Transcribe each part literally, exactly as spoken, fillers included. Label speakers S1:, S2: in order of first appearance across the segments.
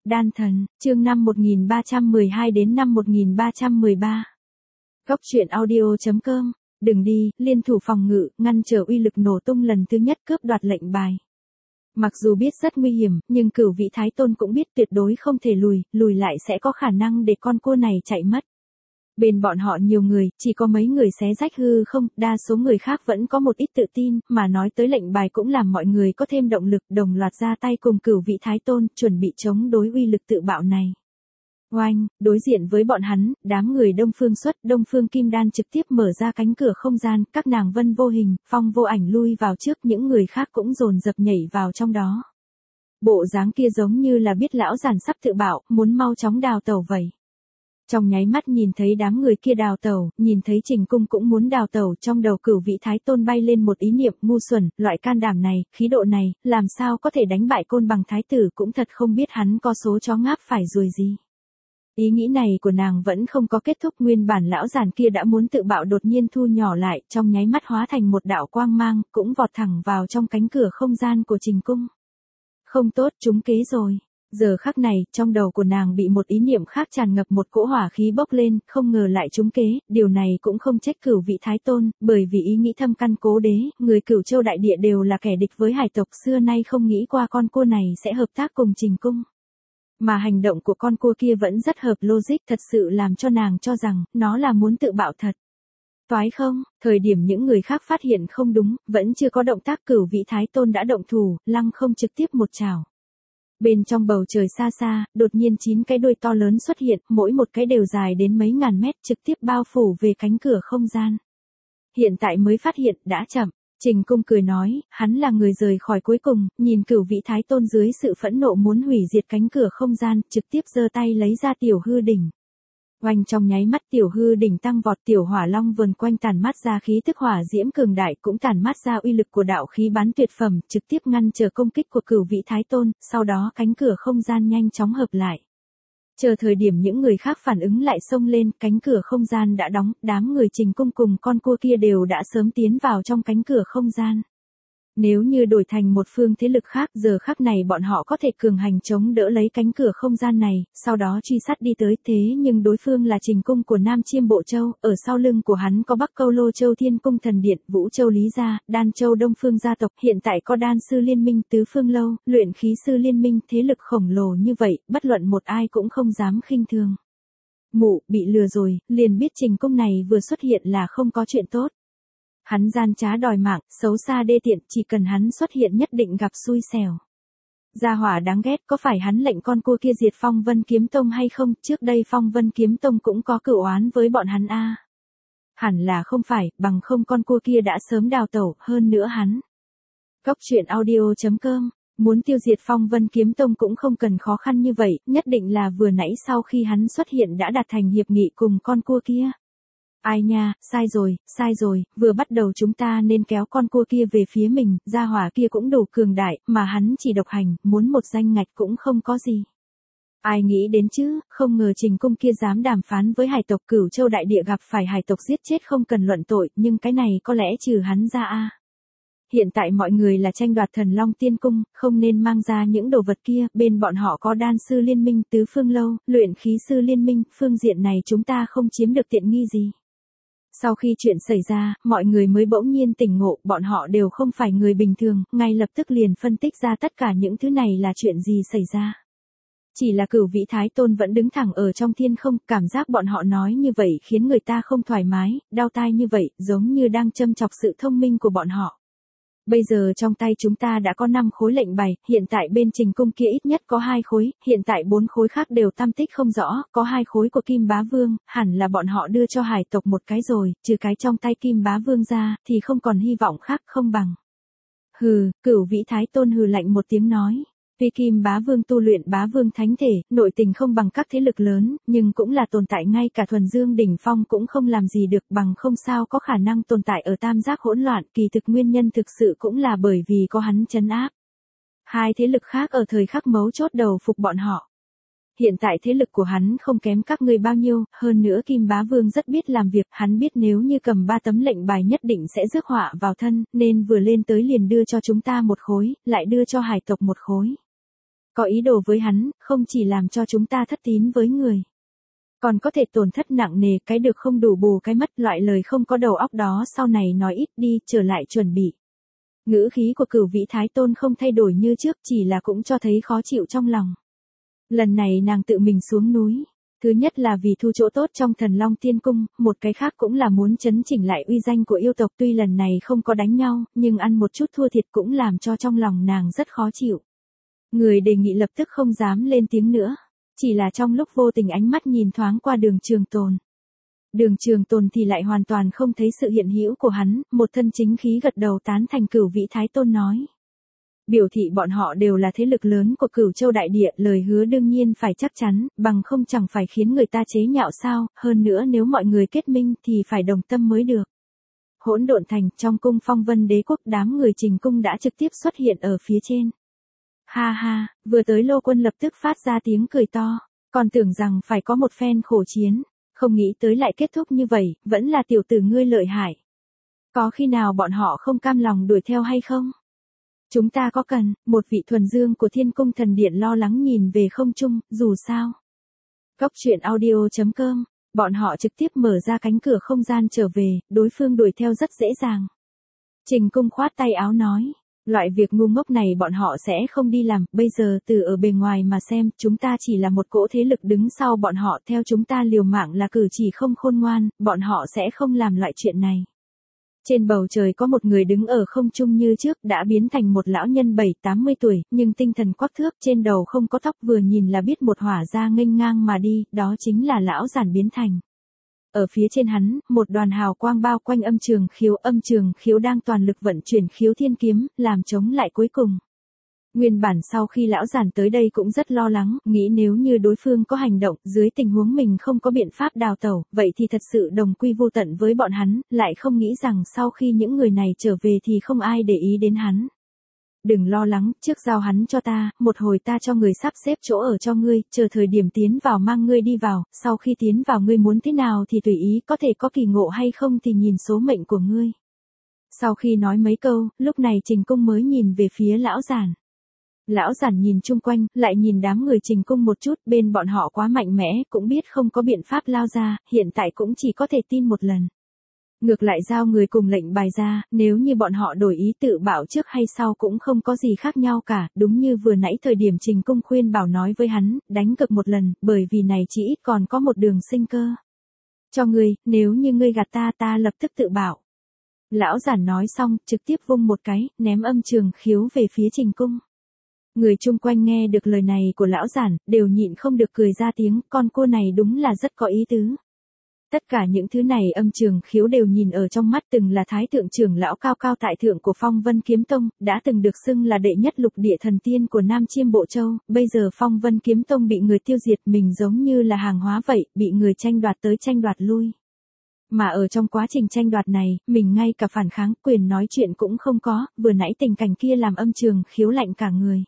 S1: Đan thần, chương năm một nghìn ba trăm mười hai đến năm một nghìn ba trăm mười ba. Góc truyện audio.com, đừng đi, liên thủ phòng ngự, ngăn trở uy lực nổ tung lần thứ nhất cướp đoạt lệnh bài. Mặc dù biết rất nguy hiểm, nhưng Cửu Vị Thái Tôn cũng biết tuyệt đối không thể lùi, lùi lại sẽ có khả năng để con cua này chạy mất. Bên bọn họ nhiều người, chỉ có mấy người xé rách hư không, đa số người khác vẫn có một ít tự tin, mà nói tới lệnh bài cũng làm mọi người có thêm động lực, đồng loạt ra tay cùng Cửu Vị Thái Tôn, chuẩn bị chống đối uy lực tự bạo này. Oanh, đối diện với bọn hắn, đám người Đông Phương Xuất, Đông Phương Kim Đan trực tiếp mở ra cánh cửa không gian, các nàng vân vô hình, phong vô ảnh lui vào trước, những người khác cũng dồn dập nhảy vào trong đó. Bộ dáng kia giống như là biết lão giản sắp tự bạo, muốn mau chóng đào tẩu vậy. Trong nháy mắt nhìn thấy đám người kia đào tẩu, nhìn thấy Trình Cung cũng muốn đào tẩu, trong đầu Cửu Vị Thái Tôn bay lên một ý niệm ngu xuẩn, loại can đảm này, khí độ này, làm sao có thể đánh bại Côn Bằng Thái Tử, cũng thật không biết hắn có số chó ngáp phải ruồi gì. Ý nghĩ này của nàng vẫn không có kết thúc, nguyên bản lão giản kia đã muốn tự bạo đột nhiên thu nhỏ lại, trong nháy mắt hóa thành một đạo quang mang, cũng vọt thẳng vào trong cánh cửa không gian của Trình Cung. Không tốt, trúng kế rồi. Giờ khắc này, trong đầu của nàng bị một ý niệm khác tràn ngập, một cỗ hỏa khí bốc lên, không ngờ lại trúng kế, điều này cũng không trách Cửu Vị Thái Tôn, bởi vì ý nghĩ thâm căn cố đế, người Cửu Châu đại địa đều là kẻ địch với hải tộc, xưa nay không nghĩ qua con cua này sẽ hợp tác cùng Trình Cung. Mà hành động của con cua kia vẫn rất hợp logic, thật sự làm cho nàng cho rằng, nó là muốn tự bạo thật. Toái không, thời điểm những người khác phát hiện không đúng, vẫn chưa có động tác, Cửu Vị Thái Tôn đã động thủ, lăng không trực tiếp một chảo. Bên trong bầu trời xa xa, đột nhiên chín cái đuôi to lớn xuất hiện, mỗi một cái đều dài đến mấy ngàn mét, trực tiếp bao phủ về cánh cửa không gian. Hiện tại mới phát hiện, đã chậm. Trình Cung cười nói, hắn là người rời khỏi cuối cùng, nhìn Cửu Vị Thái Tôn dưới sự phẫn nộ muốn hủy diệt cánh cửa không gian, trực tiếp giơ tay lấy ra tiểu hư đỉnh. Oanh, trong nháy mắt tiểu hư đỉnh tăng vọt, tiểu hỏa long vần quanh tản mát ra khí tức hỏa diễm cường đại, cũng tản mát ra uy lực của đạo khí bán tuyệt phẩm, trực tiếp ngăn trở công kích của Cửu Vị Thái Tôn, sau đó cánh cửa không gian nhanh chóng hợp lại. Chờ thời điểm những người khác phản ứng lại xông lên, cánh cửa không gian đã đóng, đám người Trình Cung cùng con cua kia đều đã sớm tiến vào trong cánh cửa không gian. Nếu như đổi thành một phương thế lực khác, giờ khắc này bọn họ có thể cường hành chống đỡ lấy cánh cửa không gian này, sau đó truy sát đi tới, thế nhưng đối phương là Trình Cung của Nam Chiêm Bộ Châu, ở sau lưng của hắn có Bắc Câu Lô Châu Thiên Cung Thần Điện, Vũ Châu Lý Gia, Đan Châu Đông Phương gia tộc, hiện tại có Đan Sư Liên Minh, Tứ Phương Lâu, Luyện Khí Sư Liên Minh, thế lực khổng lồ như vậy, bất luận một ai cũng không dám khinh thường. Mụ, bị lừa rồi, liền biết Trình Cung này vừa xuất hiện là không có chuyện tốt. Hắn gian trá đòi mạng, xấu xa đê tiện, chỉ cần hắn xuất hiện nhất định gặp xui xẻo. Gia hỏa đáng ghét, có phải hắn lệnh con cua kia diệt Phong Vân Kiếm Tông hay không? Trước đây Phong Vân Kiếm Tông cũng có cửu oán với bọn hắn a. À. Hẳn là không phải, bằng không con cua kia đã sớm đào tẩu, hơn nữa hắn. Góc truyện audio.com, muốn tiêu diệt Phong Vân Kiếm Tông cũng không cần khó khăn như vậy, nhất định là vừa nãy sau khi hắn xuất hiện đã đạt thành hiệp nghị cùng con cua kia. Ai nha, sai rồi, sai rồi, vừa bắt đầu chúng ta nên kéo con cua kia về phía mình, gia hỏa kia cũng đủ cường đại, mà hắn chỉ độc hành, muốn một danh ngạch cũng không có gì. Ai nghĩ đến chứ, không ngờ Trình Cung kia dám đàm phán với hải tộc, Cửu Châu đại địa gặp phải hải tộc giết chết không cần luận tội, nhưng cái này có lẽ trừ hắn ra a. Hiện tại mọi người là tranh đoạt Thần Long Tiên Cung, không nên mang ra những đồ vật kia, bên bọn họ có Đan Sư Liên Minh, Tứ Phương Lâu, Luyện Khí Sư Liên Minh, phương diện này chúng ta không chiếm được tiện nghi gì. Sau khi chuyện xảy ra, mọi người mới bỗng nhiên tỉnh ngộ, bọn họ đều không phải người bình thường, ngay lập tức liền phân tích ra tất cả những thứ này là chuyện gì xảy ra. Chỉ là Cửu Vị Thái Tôn vẫn đứng thẳng ở trong thiên không, cảm giác bọn họ nói như vậy khiến người ta không thoải mái, đau tai như vậy, giống như đang châm chọc sự thông minh của bọn họ. Bây giờ trong tay chúng ta đã có năm khối lệnh bài, hiện tại bên Trình Cung kia ít nhất có hai khối, hiện tại bốn khối khác đều tăm tích không rõ, có hai khối của Kim Bá Vương, hẳn là bọn họ đưa cho hải tộc một cái rồi, trừ cái trong tay Kim Bá Vương ra, thì không còn hy vọng khác không bằng. Hừ, Cửu Vị Thái Tôn hừ lạnh một tiếng nói. Vì Kim Bá Vương tu luyện Bá Vương Thánh Thể, nội tình không bằng các thế lực lớn, nhưng cũng là tồn tại ngay cả Thuần Dương đỉnh phong cũng không làm gì được, bằng không sao có khả năng tồn tại ở tam giác hỗn loạn, kỳ thực nguyên nhân thực sự cũng là bởi vì có hắn trấn áp. Hai thế lực khác ở thời khắc mấu chốt đầu phục bọn họ. Hiện tại thế lực của hắn không kém các ngươi bao nhiêu, hơn nữa Kim Bá Vương rất biết làm việc, hắn biết nếu như cầm ba tấm lệnh bài nhất định sẽ rước họa vào thân, nên vừa lên tới liền đưa cho chúng ta một khối, lại đưa cho hải tộc một khối. có ý đồ với hắn, không chỉ làm cho chúng ta thất tín với người. Còn có thể tổn thất nặng nề, cái được không đủ bù cái mất, loại lời không có đầu óc đó sau này nói ít đi, trở lại chuẩn bị. Ngữ khí của Cửu Vĩ Thái Tôn không thay đổi như trước, chỉ là cũng cho thấy khó chịu trong lòng. Lần này nàng tự mình xuống núi. Thứ nhất là vì thu chỗ tốt trong Thần Long Tiên Cung, một cái khác cũng là muốn chấn chỉnh lại uy danh của yêu tộc. Tuy lần này không có đánh nhau, nhưng ăn một chút thua thiệt cũng làm cho trong lòng nàng rất khó chịu. Người đề nghị lập tức không dám lên tiếng nữa. Chỉ là trong lúc vô tình ánh mắt nhìn thoáng qua Đường Trường Tồn. Đường Trường Tồn thì lại hoàn toàn không thấy sự hiện hữu của hắn, một thân chính khí gật đầu tán thành Cửu Vĩ Thái Tôn nói. Biểu thị bọn họ đều là thế lực lớn của Cửu Châu Đại Địa, lời hứa đương nhiên phải chắc chắn, bằng không chẳng phải khiến người ta chế nhạo sao, hơn nữa nếu mọi người kết minh thì phải đồng tâm mới được. Hỗn Độn Thành, trong cung Phong Vân Đế quốc, đám người Trình Cung đã trực tiếp xuất hiện ở phía trên. Ha ha, vừa tới Lô Quân lập tức phát ra tiếng cười to, còn tưởng rằng phải có một phen khổ chiến, không nghĩ tới lại kết thúc như vậy, vẫn là tiểu tử ngươi lợi hại. Có khi nào bọn họ không cam lòng đuổi theo hay không? Chúng ta có cần, một vị thuần dương của Thiên Cung Thần Điện lo lắng nhìn về không trung, dù sao. Cốc truyện audio chấm com, bọn họ trực tiếp mở ra cánh cửa không gian trở về, đối phương đuổi theo rất dễ dàng. Trình Cung khoát tay áo nói, loại việc ngu ngốc này bọn họ sẽ không đi làm, bây giờ từ ở bề ngoài mà xem, chúng ta chỉ là một cỗ thế lực đứng sau bọn họ, theo chúng ta liều mạng là cử chỉ không khôn ngoan, bọn họ sẽ không làm loại chuyện này. Trên bầu trời có một người đứng ở không trung như trước, đã biến thành một lão nhân bảy tám mươi tuổi, nhưng tinh thần quắc thước, trên đầu không có tóc, vừa nhìn là biết một hỏa gia nghênh ngang mà đi, đó chính là lão giản biến thành. Ở phía trên hắn, một đoàn hào quang bao quanh âm trường khiếu, âm trường khiếu đang toàn lực vận chuyển khiếu thiên kiếm, làm chống lại cuối cùng. Nguyên bản sau khi lão giản tới đây cũng rất lo lắng, nghĩ nếu như đối phương có hành động, dưới tình huống mình không có biện pháp đào tẩu, vậy thì thật sự đồng quy vô tận với bọn hắn, lại không nghĩ rằng sau khi những người này trở về thì không ai để ý đến hắn. Đừng lo lắng, trước giao hắn cho ta, một hồi ta cho người sắp xếp chỗ ở cho ngươi, chờ thời điểm tiến vào mang ngươi đi vào, sau khi tiến vào ngươi muốn thế nào thì tùy ý, có thể có kỳ ngộ hay không thì nhìn số mệnh của ngươi. Sau khi nói mấy câu, lúc này Trình Cung mới nhìn về phía lão giản. Lão giản nhìn chung quanh, lại nhìn đám người Trình Cung một chút, bên bọn họ quá mạnh mẽ, cũng biết không có biện pháp lao ra, hiện tại cũng chỉ có thể tin một lần. Ngược lại giao người cùng lệnh bài ra, nếu như bọn họ đổi ý tự bảo trước hay sau cũng không có gì khác nhau cả, đúng như vừa nãy thời điểm Trình Cung khuyên bảo nói với hắn, đánh cược một lần, bởi vì này chỉ ít còn có một đường sinh cơ. Cho ngươi, nếu như ngươi gạt ta ta lập tức tự bảo. Lão giản nói xong, trực tiếp vung một cái, ném âm trường khiếu về phía Trình Cung. Người chung quanh nghe được lời này của lão giản, đều nhịn không được cười ra tiếng, con cua này đúng là rất có ý tứ. Tất cả những thứ này âm trường khiếu đều nhìn ở trong mắt, từng là thái thượng trưởng lão cao cao tại thượng của Phong Vân Kiếm Tông, đã từng được xưng là đệ nhất lục địa thần tiên của Nam Chiêm Bộ Châu, bây giờ Phong Vân Kiếm Tông bị người tiêu diệt, mình giống như là hàng hóa vậy, bị người tranh đoạt tới tranh đoạt lui. Mà ở trong quá trình tranh đoạt này, mình ngay cả phản kháng quyền nói chuyện cũng không có, vừa nãy tình cảnh kia làm âm trường khiếu lạnh cả người.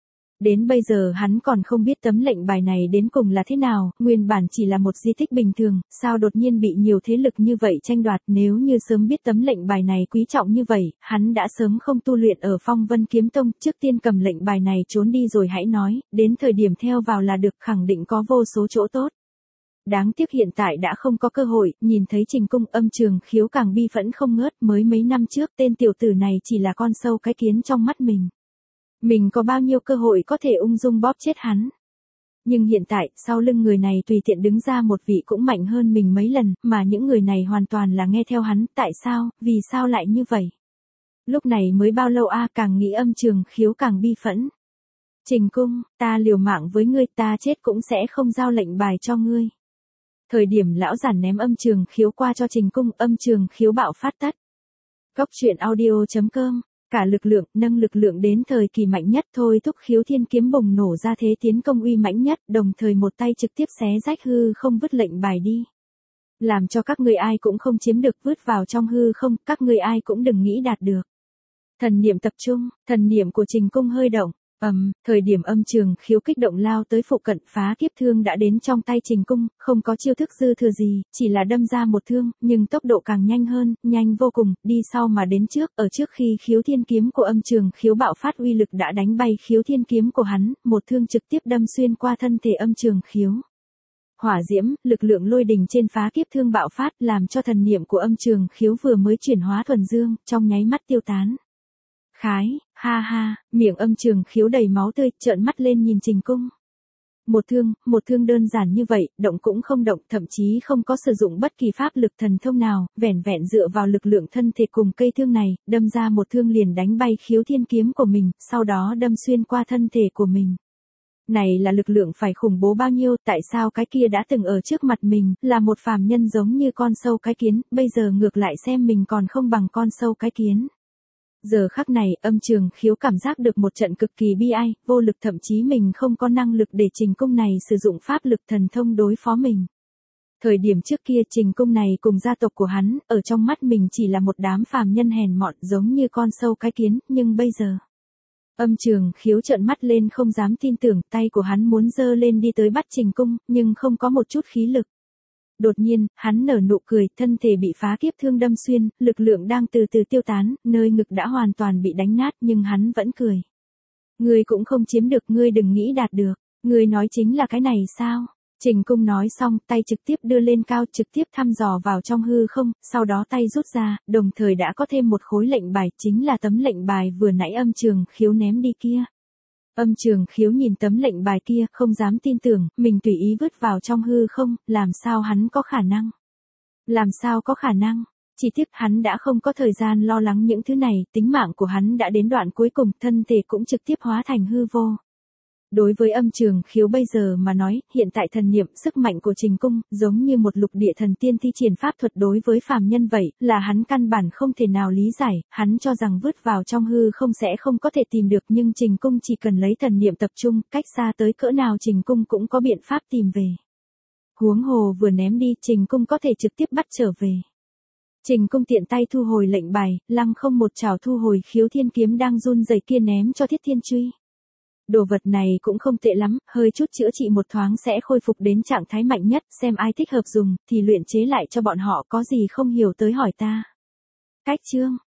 S1: Đến bây giờ hắn còn không biết tấm lệnh bài này đến cùng là thế nào, nguyên bản chỉ là một di tích bình thường, sao đột nhiên bị nhiều thế lực như vậy tranh đoạt, nếu như sớm biết tấm lệnh bài này quý trọng như vậy, hắn đã sớm không tu luyện ở Phong Vân Kiếm Tông, trước tiên cầm lệnh bài này trốn đi rồi hãy nói, đến thời điểm theo vào là được, khẳng định có vô số chỗ tốt. Đáng tiếc hiện tại đã không có cơ hội, nhìn thấy Trình Cung âm trường khiếu càng bi phẫn không ngớt, mới mấy năm trước tên tiểu tử này chỉ là con sâu cái kiến trong mắt mình. Mình có bao nhiêu cơ hội có thể ung dung bóp chết hắn. Nhưng hiện tại, sau lưng người này tùy tiện đứng ra một vị cũng mạnh hơn mình mấy lần, mà những người này hoàn toàn là nghe theo hắn, tại sao, vì sao lại như vậy? Lúc này mới bao lâu a, càng nghĩ âm trường khiếu càng bi phẫn. Trình Cung, ta liều mạng với ngươi, ta chết cũng sẽ không giao lệnh bài cho ngươi. Thời điểm lão giản ném âm trường khiếu qua cho Trình Cung, âm trường khiếu bạo phát tắt. Cốc truyện audio chấm com, cả lực lượng, nâng lực lượng đến thời kỳ mạnh nhất thôi thúc khiếu thiên kiếm bùng nổ ra thế tiến công uy mãnh nhất, đồng thời một tay trực tiếp xé rách hư không vứt lệnh bài đi. Làm cho các ngươi ai cũng không chiếm được, vứt vào trong hư không, các ngươi ai cũng đừng nghĩ đạt được. Thần niệm tập trung, thần niệm của Trình Cung hơi động. Ầm, um, thời điểm Âm Trường Khiếu kích động lao tới phụ cận, phá kiếp thương đã đến trong tay Trình Cung, không có chiêu thức dư thừa gì, chỉ là đâm ra một thương, nhưng tốc độ càng nhanh hơn, nhanh vô cùng, đi sau mà đến trước, ở trước khi Khiếu Thiên kiếm của Âm Trường Khiếu bạo phát uy lực đã đánh bay Khiếu Thiên kiếm của hắn, một thương trực tiếp đâm xuyên qua thân thể Âm Trường Khiếu. Hỏa diễm, lực lượng lôi đình trên phá kiếp thương bạo phát, làm cho thần niệm của Âm Trường Khiếu vừa mới chuyển hóa thuần dương, trong nháy mắt tiêu tán. Khái, ha ha, miệng Âm Trường Khiếu đầy máu tươi, trợn mắt lên nhìn Trình Cung. Một thương, một thương đơn giản như vậy, động cũng không động, thậm chí không có sử dụng bất kỳ pháp lực thần thông nào, vẻn vẹn dựa vào lực lượng thân thể cùng cây thương này, đâm ra một thương liền đánh bay Khiếu Thiên kiếm của mình, sau đó đâm xuyên qua thân thể của mình. Này là lực lượng phải khủng bố bao nhiêu, tại sao cái kia đã từng ở trước mặt mình, là một phàm nhân giống như con sâu cái kiến, bây giờ ngược lại xem mình còn không bằng con sâu cái kiến. Giờ khắc này, Âm Trường Khiếu cảm giác được một trận cực kỳ bi ai, vô lực, thậm chí mình không có năng lực để Trình Cung này sử dụng pháp lực thần thông đối phó mình. Thời điểm trước kia Trình Cung này cùng gia tộc của hắn, ở trong mắt mình chỉ là một đám phàm nhân hèn mọn giống như con sâu cái kiến, nhưng bây giờ... Âm Trường Khiếu trợn mắt lên không dám tin tưởng, tay của hắn muốn giơ lên đi tới bắt Trình Cung, nhưng không có một chút khí lực. Đột nhiên, hắn nở nụ cười, thân thể bị phá kiếp thương đâm xuyên, lực lượng đang từ từ tiêu tán, nơi ngực đã hoàn toàn bị đánh nát, nhưng hắn vẫn cười. Ngươi cũng không chiếm được, ngươi đừng nghĩ đạt được, ngươi nói chính là cái này sao? Trình Cung nói xong, tay trực tiếp đưa lên cao, trực tiếp thăm dò vào trong hư không, sau đó tay rút ra, đồng thời đã có thêm một khối lệnh bài, chính là tấm lệnh bài vừa nãy Âm Trường Khiếu ném đi kia. Âm Trường Khiếu nhìn tấm lệnh bài kia, không dám tin tưởng, mình tùy ý vứt vào trong hư không, làm sao hắn có khả năng? Làm sao có khả năng? Chỉ tiếc hắn đã không có thời gian lo lắng những thứ này, tính mạng của hắn đã đến đoạn cuối cùng, thân thể cũng trực tiếp hóa thành hư vô. Đối với Âm Trường Khiếu bây giờ mà nói, hiện tại thần niệm, sức mạnh của Trình Cung, giống như một lục địa thần tiên thi triển pháp thuật đối với phàm nhân vậy, là hắn căn bản không thể nào lý giải, hắn cho rằng vứt vào trong hư không sẽ không có thể tìm được, nhưng Trình Cung chỉ cần lấy thần niệm tập trung, cách xa tới cỡ nào Trình Cung cũng có biện pháp tìm về. Huống hồ vừa ném đi, Trình Cung có thể trực tiếp bắt trở về. Trình Cung tiện tay thu hồi lệnh bài, lăng không một chảo thu hồi Khiếu Thiên kiếm đang run rẩy kia ném cho Thiết Thiên Truy. Đồ vật này cũng không tệ lắm, hơi chút chữa trị một thoáng sẽ khôi phục đến trạng thái mạnh nhất, xem ai thích hợp dùng, thì luyện chế lại cho bọn họ, có gì không hiểu tới hỏi ta. Cách chương